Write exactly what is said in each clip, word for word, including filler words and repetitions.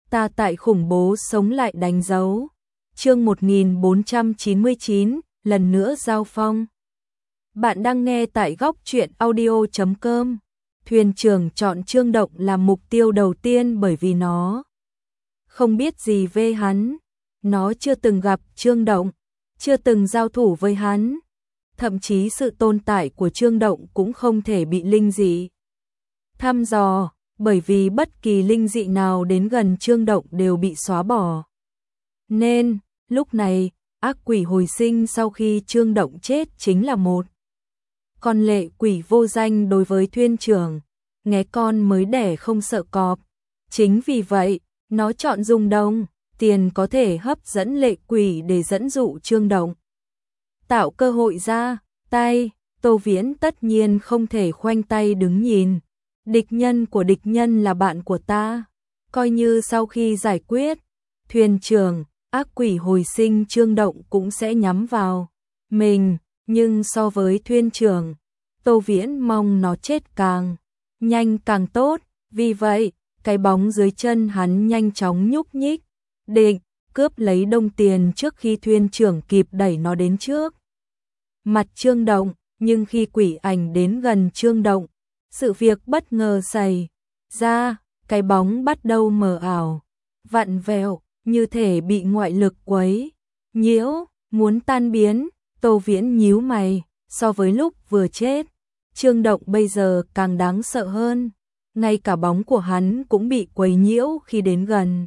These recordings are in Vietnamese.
ta tại khủng bố sống lại đánh dấu. Chương một nghìn bốn trăm chín mươi chín, lần nữa giao phong. Bạn đang nghe tại góc truyện audio chấm com. Thuyền trưởng chọn Trương Động làm mục tiêu đầu tiên bởi vì nó không biết gì về hắn. Nó chưa từng gặp Trương Động, chưa từng giao thủ với hắn. Thậm chí sự tồn tại của Trương Động cũng không thể bị linh dị thăm dò, bởi vì bất kỳ linh dị nào đến gần Trương Động đều bị xóa bỏ. Nên, lúc này, ác quỷ hồi sinh sau khi Trương Động chết chính là một con lệ quỷ vô danh đối với thuyền trưởng, nghé con mới đẻ không sợ cọp. Chính vì vậy, nó chọn dùng đồng tiền có thể hấp dẫn lệ quỷ để dẫn dụ Trương Động. Tạo cơ hội ra tay, Tô Viễn tất nhiên không thể khoanh tay đứng nhìn. Địch nhân của địch nhân là bạn của ta. Coi như sau khi giải quyết, thuyền trưởng, ác quỷ hồi sinh Trương Động cũng sẽ nhắm vào mình. Nhưng so với thuyền trưởng, Tô Viễn mong nó chết càng nhanh càng tốt. Vì vậy, cái bóng dưới chân hắn nhanh chóng nhúc nhích, định cướp lấy đồng tiền trước khi thuyền trưởng kịp đẩy nó đến trước mặt Trương Động. Nhưng khi quỷ ảnh đến gần Trương Động, sự việc bất ngờ xảy ra, cái bóng bắt đầu mờ ảo, vặn vẹo, như thể bị ngoại lực quấy nhiễu, muốn tan biến. Tô Viễn nhíu mày, so với lúc vừa chết, Trương Động bây giờ càng đáng sợ hơn. Ngay cả bóng của hắn cũng bị quấy nhiễu khi đến gần.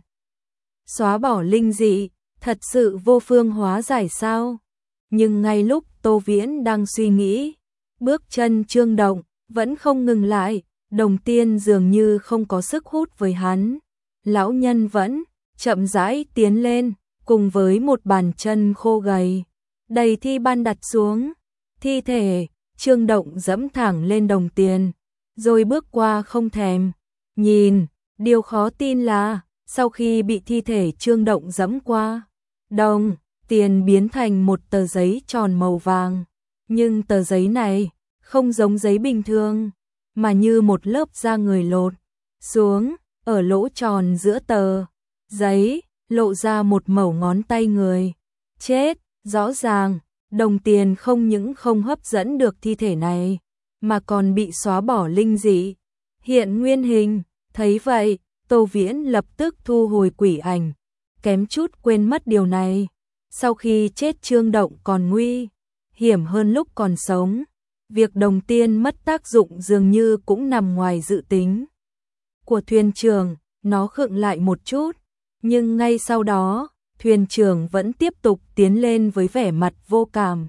Xóa bỏ linh dị, thật sự vô phương hóa giải sao? Nhưng ngay lúc Tô Viễn đang suy nghĩ, bước chân Trương Động vẫn không ngừng lại, đồng tiền dường như không có sức hút với hắn. Lão nhân vẫn chậm rãi tiến lên, cùng với một bàn chân khô gầy, đầy thi ban đặt xuống. Thi thể, Trương Động dẫm thẳng lên đồng tiền, rồi bước qua không thèm nhìn. Điều khó tin là, sau khi bị thi thể Trương Động dẫm qua, đồng tiền biến thành một tờ giấy tròn màu vàng. Nhưng tờ giấy này không giống giấy bình thường, mà như một lớp da người lột xuống. Ở lỗ tròn giữa tờ giấy lộ ra một mẩu ngón tay người chết. Rõ ràng, đồng tiền không những không hấp dẫn được thi thể này, mà còn bị xóa bỏ linh dị, hiện nguyên hình. Thấy vậy, Tô Viễn lập tức thu hồi quỷ ảnh, kém chút quên mất điều này. Sau khi chết Trương Động còn nguy hiểm hơn lúc còn sống. Việc đồng tiền mất tác dụng dường như cũng nằm ngoài dự tính của thuyền trưởng. Nó khựng lại một chút, nhưng ngay sau đó, thuyền trưởng vẫn tiếp tục tiến lên với vẻ mặt vô cảm.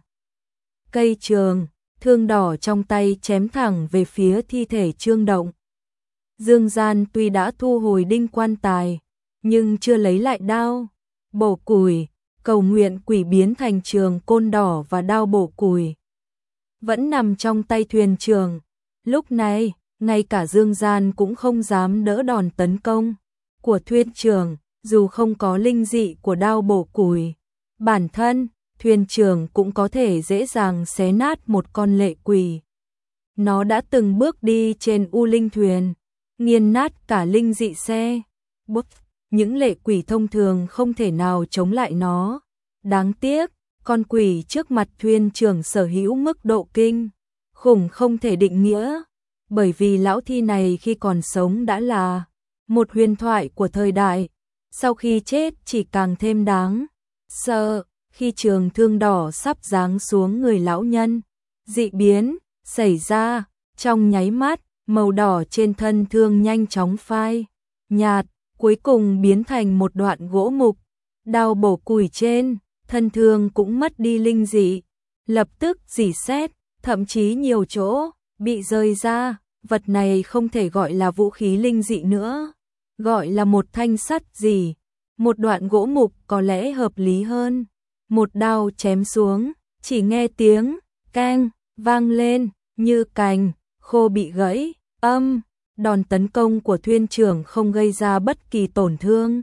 Cây trường, thương đỏ trong tay chém thẳng về phía thi thể Trương Động. Dương Gian tuy đã thu hồi đinh quan tài, nhưng chưa lấy lại đao bổ củi. Cầu nguyện quỷ biến thành trường côn đỏ và đao bổ củi vẫn nằm trong tay thuyền trưởng. Lúc này, ngay cả Dương Gian cũng không dám đỡ đòn tấn công của thuyền trưởng. Dù không có linh dị của đao bổ củi, bản thân thuyền trưởng cũng có thể dễ dàng xé nát một con lệ quỷ. Nó đã từng bước đi trên u linh thuyền, nghiền nát cả linh dị xe. Bút, những lệ quỷ thông thường không thể nào chống lại nó. Đáng tiếc, con quỷ trước mặt thuyền trưởng sở hữu mức độ kinh khủng không thể định nghĩa, bởi vì lão thi này khi còn sống đã là một huyền thoại của thời đại. Sau khi chết chỉ càng thêm đáng sợ. Khi trường thương đỏ sắp giáng xuống người lão nhân, dị biến xảy ra. Trong nháy mắt, màu đỏ trên thân thương nhanh chóng phai nhạt, cuối cùng biến thành một đoạn gỗ mục. Đao bổ củi trên thân thương cũng mất đi linh dị, lập tức rỉ sét, thậm chí nhiều chỗ bị rơi ra. Vật này không thể gọi là vũ khí linh dị nữa, gọi là một thanh sắt gì. Một đoạn gỗ mục có lẽ hợp lý hơn. Một đao chém xuống, chỉ nghe tiếng keng vang lên, như cành khô bị gãy. Âm, đòn tấn công của thuyền trưởng không gây ra bất kỳ tổn thương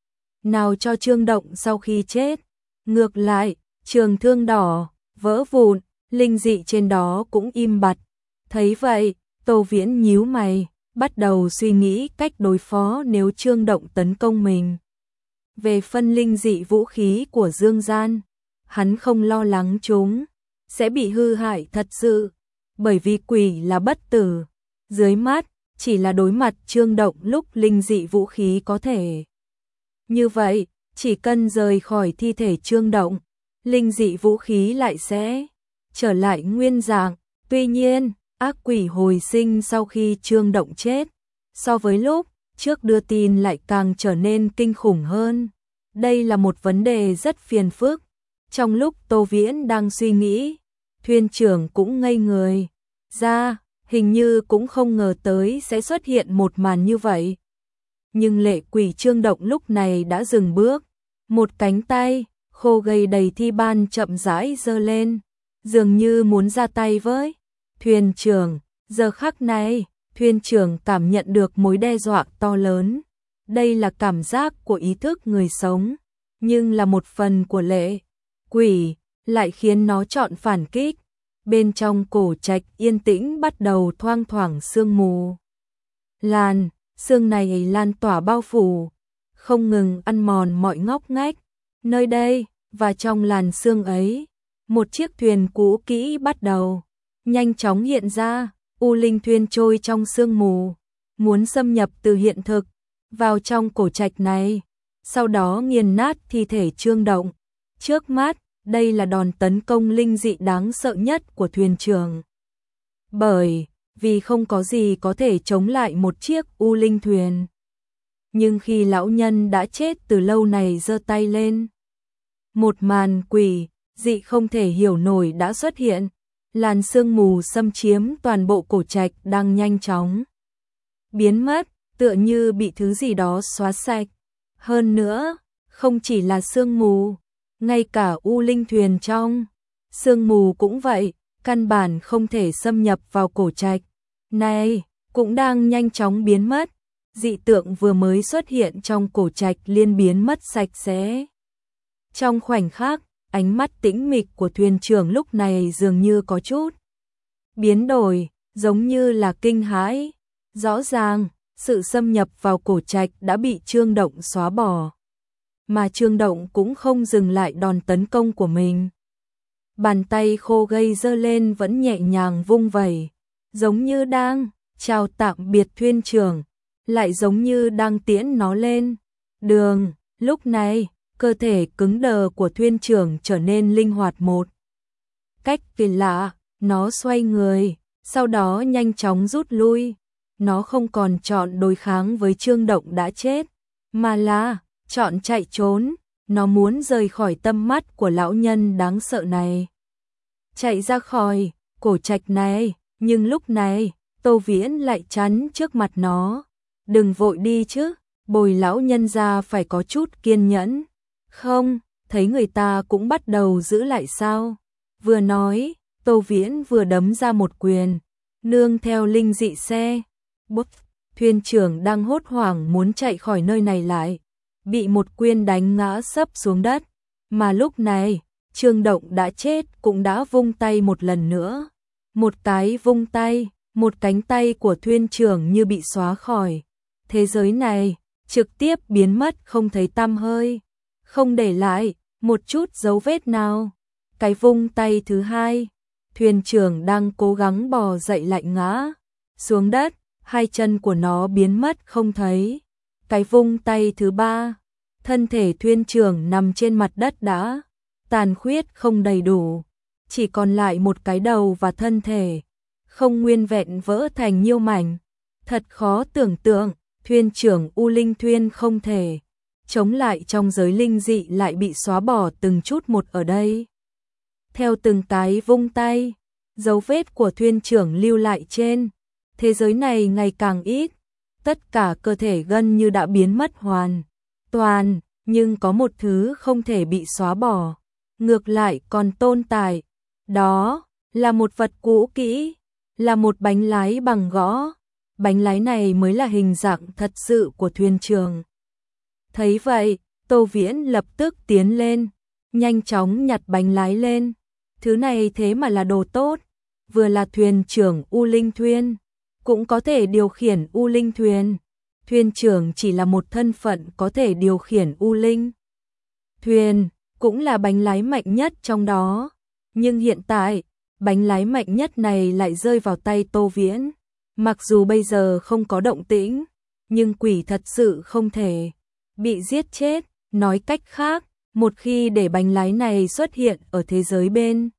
nào cho Trương Động sau khi chết. Ngược lại, trường thương đỏ vỡ vụn, linh dị trên đó cũng im bặt. Thấy vậy, Tô Viễn nhíu mày, bắt đầu suy nghĩ cách đối phó nếu Trương Động tấn công mình. Về phân linh dị vũ khí của Dương Gian, hắn không lo lắng chúng sẽ bị hư hại thật sự, bởi vì quỷ là bất tử. Dưới mắt, chỉ là đối mặt Trương Động lúc linh dị vũ khí có thể. Như vậy, chỉ cần rời khỏi thi thể Trương Động, linh dị vũ khí lại sẽ trở lại nguyên dạng. Tuy nhiên, ác quỷ hồi sinh sau khi Trương Động chết, so với lúc trước đưa tin lại càng trở nên kinh khủng hơn. Đây là một vấn đề rất phiền phức. Trong lúc Tô Viễn đang suy nghĩ, thuyền trưởng cũng ngây người ra, hình như cũng không ngờ tới sẽ xuất hiện một màn như vậy. Nhưng lệ quỷ Trương Động lúc này đã dừng bước, một cánh tay khô gầy đầy thi ban chậm rãi giơ lên, dường như muốn ra tay với thuyền trưởng. Giờ khắc này, thuyền trưởng cảm nhận được mối đe dọa to lớn. Đây là cảm giác của ý thức người sống, nhưng là một phần của lệ quỷ, lại khiến nó chọn phản kích. Bên trong cổ trạch yên tĩnh bắt đầu thoang thoảng sương mù. Làn, sương này lan tỏa bao phủ, không ngừng ăn mòn mọi ngóc ngách. Nơi đây, và trong làn sương ấy, một chiếc thuyền cũ kỹ bắt đầu nhanh chóng hiện ra. U linh thuyền trôi trong sương mù, muốn xâm nhập từ hiện thực vào trong cổ trạch này, sau đó nghiền nát thi thể Trương Động. Trước mắt, đây là đòn tấn công linh dị đáng sợ nhất của thuyền trưởng. Bởi vì không có gì có thể chống lại một chiếc u linh thuyền. Nhưng khi lão nhân đã chết từ lâu này giơ tay lên, một màn quỷ dị không thể hiểu nổi đã xuất hiện. Làn sương mù xâm chiếm toàn bộ cổ trạch đang nhanh chóng biến mất, tựa như bị thứ gì đó xóa sạch. Hơn nữa, không chỉ là sương mù, ngay cả u linh thuyền trong sương mù cũng vậy, căn bản không thể xâm nhập vào cổ trạch này, cũng đang nhanh chóng biến mất. Dị tượng vừa mới xuất hiện trong cổ trạch liên biến mất sạch sẽ. Trong khoảnh khắc, ánh mắt tĩnh mịch của thuyền trưởng lúc này dường như có chút biến đổi, giống như là kinh hãi. Rõ ràng, sự xâm nhập vào cổ trạch đã bị Trương Động xóa bỏ. Mà Trương Động cũng không dừng lại đòn tấn công của mình. Bàn tay khô gầy giơ lên vẫn nhẹ nhàng vung vẩy, giống như đang chào tạm biệt thuyền trưởng, lại giống như đang tiễn nó lên đường. Lúc này, cơ thể cứng đờ của thuyền trưởng trở nên linh hoạt một cách kỳ lạ. Nó xoay người, sau đó nhanh chóng rút lui. Nó không còn chọn đối kháng với Trương Động đã chết, mà là chọn chạy trốn. Nó muốn rời khỏi tầm mắt của lão nhân đáng sợ này, chạy ra khỏi cổ trạch này. Nhưng lúc này, Tô Viễn lại chắn trước mặt nó. Đừng vội đi chứ, bồi lão nhân ra phải có chút kiên nhẫn. Không, thấy người ta cũng bắt đầu giữ lại sao? Vừa nói, Tô Viễn vừa đấm ra một quyền, nương theo linh dị xe. Bút, thuyền trưởng đang hốt hoảng muốn chạy khỏi nơi này lại, bị một quyền đánh ngã sấp xuống đất. Mà lúc này, Trương Động đã chết cũng đã vung tay một lần nữa. Một cái vung tay, một cánh tay của thuyền trưởng như bị xóa khỏi thế giới này, trực tiếp biến mất không thấy tăm hơi, không để lại một chút dấu vết nào. Cái vung tay thứ hai, thuyền trưởng đang cố gắng bò dậy lại ngã xuống đất, hai chân của nó biến mất không thấy. Cái vung tay thứ ba, thân thể thuyền trưởng nằm trên mặt đất đã tàn khuyết không đầy đủ, chỉ còn lại một cái đầu và thân thể không nguyên vẹn vỡ thành nhiêu mảnh. Thật khó tưởng tượng, thuyền trưởng U Linh Thuyền không thể chống lại trong giới linh dị lại bị xóa bỏ từng chút một ở đây. Theo từng cái vung tay, dấu vết của thuyền trưởng lưu lại trên thế giới này ngày càng ít. Tất cả cơ thể gần như đã biến mất hoàn toàn, nhưng có một thứ không thể bị xóa bỏ, ngược lại còn tồn tại. Đó là một vật cũ kỹ, là một bánh lái bằng gỗ. Bánh lái này mới là hình dạng thật sự của thuyền trưởng. Thấy vậy, Tô Viễn lập tức tiến lên, nhanh chóng nhặt bánh lái lên. Thứ này thế mà là đồ tốt, vừa là thuyền trưởng U Linh Thuyền, cũng có thể điều khiển U Linh thuyền. Thuyền trưởng chỉ là một thân phận có thể điều khiển U Linh thuyền, cũng là bánh lái mạnh nhất trong đó. Nhưng hiện tại, bánh lái mạnh nhất này lại rơi vào tay Tô Viễn. Mặc dù bây giờ không có động tĩnh, nhưng quỷ thật sự không thể bị giết chết. Nói cách khác, một khi để bánh lái này xuất hiện ở thế giới bên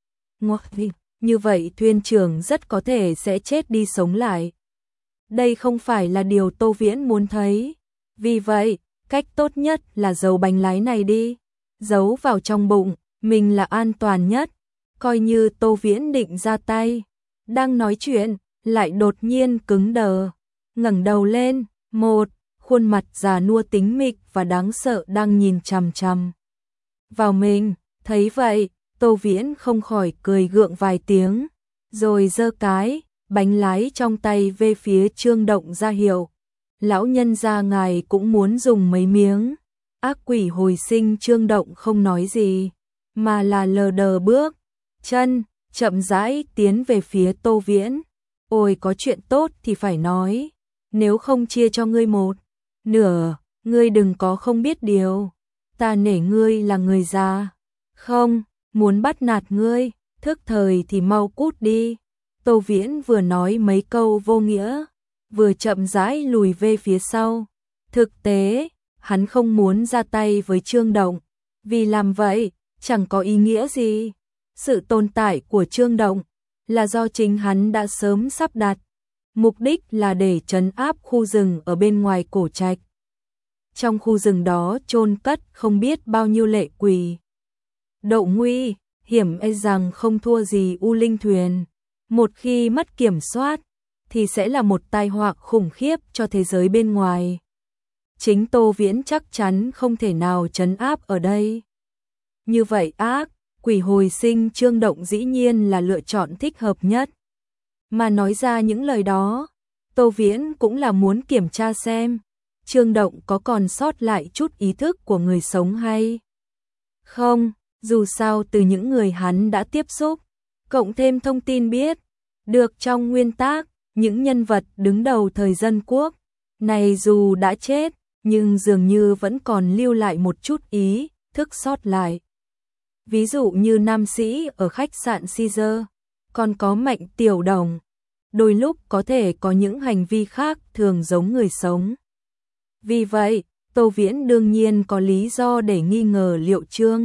ngoài, như vậy thuyền trưởng rất có thể sẽ chết đi sống lại. Đây không phải là điều Tô Viễn muốn thấy. Vì vậy, cách tốt nhất là giấu bánh lái này đi. Giấu vào trong bụng, mình là an toàn nhất. Coi như Tô Viễn định ra tay. Đang nói chuyện, lại đột nhiên cứng đờ. Ngẩng đầu lên, một khuôn mặt già nua tính mịch và đáng sợ đang nhìn chằm chằm vào mình. Thấy vậy, Tô Viễn không khỏi cười gượng vài tiếng, rồi giơ cái bánh lái trong tay về phía Trương Động ra hiệu. Lão nhân gia ngài cũng muốn dùng mấy miếng. Ác quỷ hồi sinh Trương Động không nói gì, mà là lờ đờ bước chân, chậm rãi tiến về phía Tô Viễn. Ôi có chuyện tốt thì phải nói, nếu không chia cho ngươi một nửa, ngươi đừng có không biết điều. Ta nể ngươi là người già, không muốn bắt nạt ngươi, thức thời thì mau cút đi. Tô Viễn vừa nói mấy câu vô nghĩa, vừa chậm rãi lùi về phía sau. Thực tế, hắn không muốn ra tay với Trương Động, vì làm vậy chẳng có ý nghĩa gì. Sự tồn tại của Trương Động là do chính hắn đã sớm sắp đặt, mục đích là để trấn áp khu rừng ở bên ngoài cổ trạch. Trong khu rừng đó chôn cất không biết bao nhiêu lệ quỷ. Độ nguy hiểm e rằng không thua gì U Linh thuyền. Một khi mất kiểm soát thì sẽ là một tai họa khủng khiếp cho thế giới bên ngoài. Chính Tô Viễn chắc chắn không thể nào trấn áp ở đây. Như vậy ác quỷ hồi sinh Trương Động dĩ nhiên là lựa chọn thích hợp nhất. Mà nói ra những lời đó, Tô Viễn cũng là muốn kiểm tra xem Trương Động có còn sót lại chút ý thức của người sống hay không. Dù sao từ những người hắn đã tiếp xúc, cộng thêm thông tin biết được trong nguyên tác, những nhân vật đứng đầu thời Dân Quốc này dù đã chết, nhưng dường như vẫn còn lưu lại một chút ý thức sót lại. Ví dụ như nam sĩ ở khách sạn Caesar, còn có Mạnh Tiểu Đồng, đôi lúc có thể có những hành vi khác thường giống người sống. Vì vậy, Tô Viễn đương nhiên có lý do để nghi ngờ liệu Trương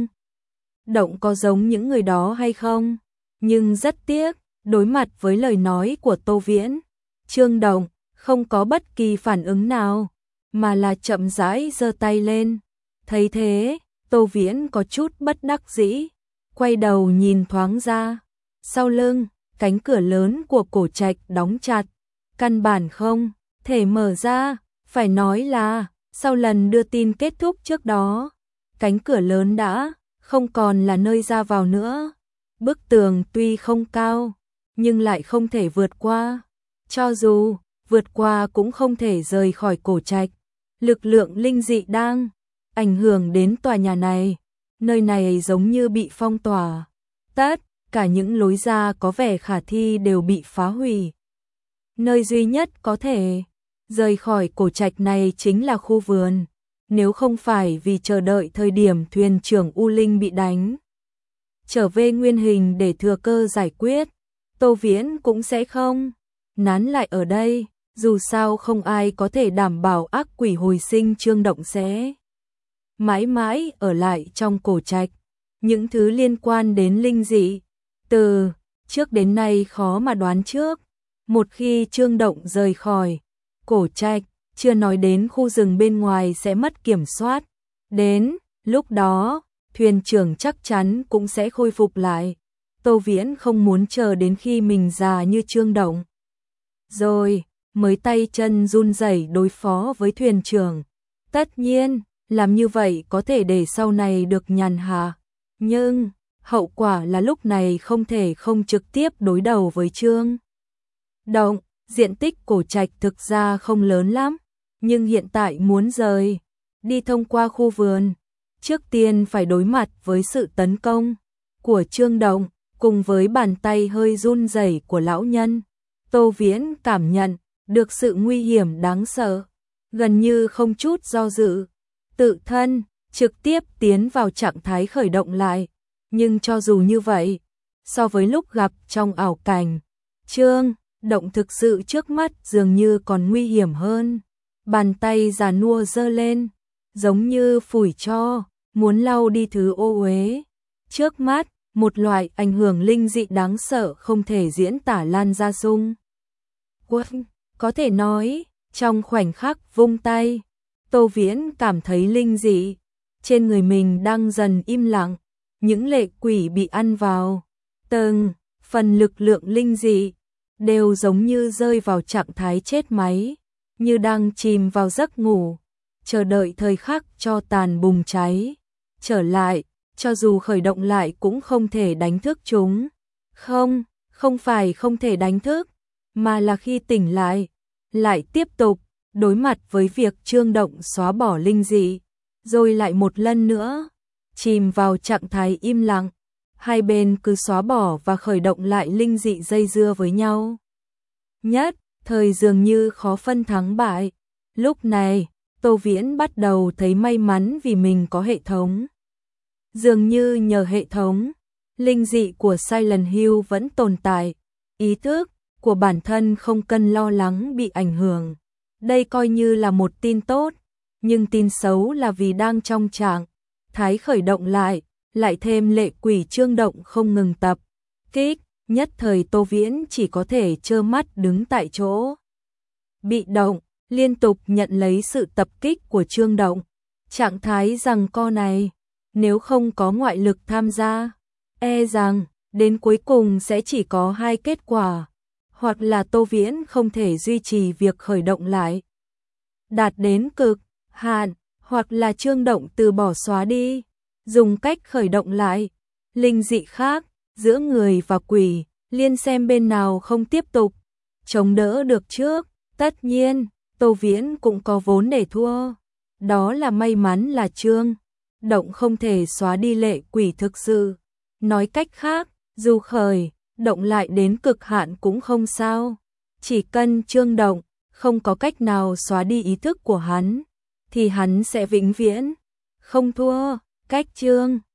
Động có giống những người đó hay không. Nhưng rất tiếc, đối mặt với lời nói của Tô Viễn, Trương Động không có bất kỳ phản ứng nào, mà là chậm rãi giơ tay lên. Thấy thế, Tô Viễn có chút bất đắc dĩ, quay đầu nhìn thoáng ra. Sau lưng, cánh cửa lớn của cổ trạch đóng chặt, căn bản không thể mở ra. Phải nói là, sau lần đưa tin kết thúc trước đó, cánh cửa lớn đã không còn là nơi ra vào nữa. Bức tường tuy không cao, nhưng lại không thể vượt qua. Cho dù vượt qua cũng không thể rời khỏi cổ trạch. Lực lượng linh dị đang ảnh hưởng đến tòa nhà này. Nơi này giống như bị phong tỏa. Tất cả những lối ra có vẻ khả thi đều bị phá hủy. Nơi duy nhất có thể rời khỏi cổ trạch này chính là khu vườn. Nếu không phải vì chờ đợi thời điểm thuyền trưởng U Linh bị đánh trở về nguyên hình để thừa cơ giải quyết, Tô Viễn cũng sẽ không nán lại ở đây. Dù sao không ai có thể đảm bảo ác quỷ hồi sinh Trương Động sẽ mãi mãi ở lại trong cổ trạch. Những thứ liên quan đến linh dị, từ trước đến nay khó mà đoán trước. Một khi Trương Động rời khỏi cổ trạch, chưa nói đến khu rừng bên ngoài sẽ mất kiểm soát. Đến lúc đó, thuyền trưởng chắc chắn cũng sẽ khôi phục lại. Tô Viễn không muốn chờ đến khi mình già như Trương Động rồi mới tay chân run rẩy đối phó với thuyền trưởng. Tất nhiên, làm như vậy có thể để sau này được nhàn hạ. Nhưng, hậu quả là lúc này không thể không trực tiếp đối đầu với Trương Động. Diện tích cổ trạch thực ra không lớn lắm, nhưng hiện tại muốn rời đi thông qua khu vườn, trước tiên phải đối mặt với sự tấn công của Trương Động, cùng với bàn tay hơi run rẩy của lão nhân. Tô Viễn cảm nhận được sự nguy hiểm đáng sợ, gần như không chút do dự, tự thân trực tiếp tiến vào trạng thái khởi động lại. Nhưng cho dù như vậy, so với lúc gặp trong ảo cảnh, Trương Động thực sự trước mắt dường như còn nguy hiểm hơn. Bàn tay già nua giơ lên, giống như phủi tro, muốn lau đi thứ ô uế. Trước mắt, một loại ảnh hưởng linh dị đáng sợ không thể diễn tả lan ra xung quanh. Có thể nói, trong khoảnh khắc vung tay, Tô Viễn cảm thấy linh dị trên người mình đang dần im lặng, những lệ quỷ bị ăn vào, từng phần lực lượng linh dị đều giống như rơi vào trạng thái chết máy, như đang chìm vào giấc ngủ, chờ đợi thời khắc cho tàn bùng cháy trở lại, cho dù khởi động lại cũng không thể đánh thức chúng. Không, không phải không thể đánh thức, mà là khi tỉnh lại, lại tiếp tục đối mặt với việc Trương Động xóa bỏ linh dị, rồi lại một lần nữa chìm vào trạng thái im lặng. Hai bên cứ xóa bỏ và khởi động lại linh dị dây dưa với nhau. Nhất thời dường như khó phân thắng bại. Lúc này, Tô Viễn bắt đầu thấy may mắn vì mình có hệ thống. Dường như nhờ hệ thống, linh dị của Silent Hill vẫn tồn tại, ý thức của bản thân không cần lo lắng bị ảnh hưởng. Đây coi như là một tin tốt, nhưng tin xấu là vì đang trong trạng thái khởi động lại, lại thêm lệ quỷ Trương Động không ngừng tập kích, nhất thời Tô Viễn chỉ có thể trơ mắt đứng tại chỗ. Bị động, liên tục nhận lấy sự tập kích của Trương Động. Trạng thái giằng co này, nếu không có ngoại lực tham gia, e rằng đến cuối cùng sẽ chỉ có hai kết quả, hoặc là Tô Viễn không thể duy trì việc khởi động lại, đạt đến cực hạn, hoặc là Trương Động từ bỏ xóa đi, dùng cách khởi động lại, linh dị khác, giữa người và quỷ, liên xem bên nào không tiếp tục chống đỡ được trước. Tất nhiên, Tô Viễn cũng có vốn để thua. Đó là may mắn là Trương Động không thể xóa đi lệ quỷ thực sự. Nói cách khác, dù khởi động lại đến cực hạn cũng không sao. Chỉ cần Trương Động không có cách nào xóa đi ý thức của hắn, thì hắn sẽ vĩnh viễn không thua. Cách Trương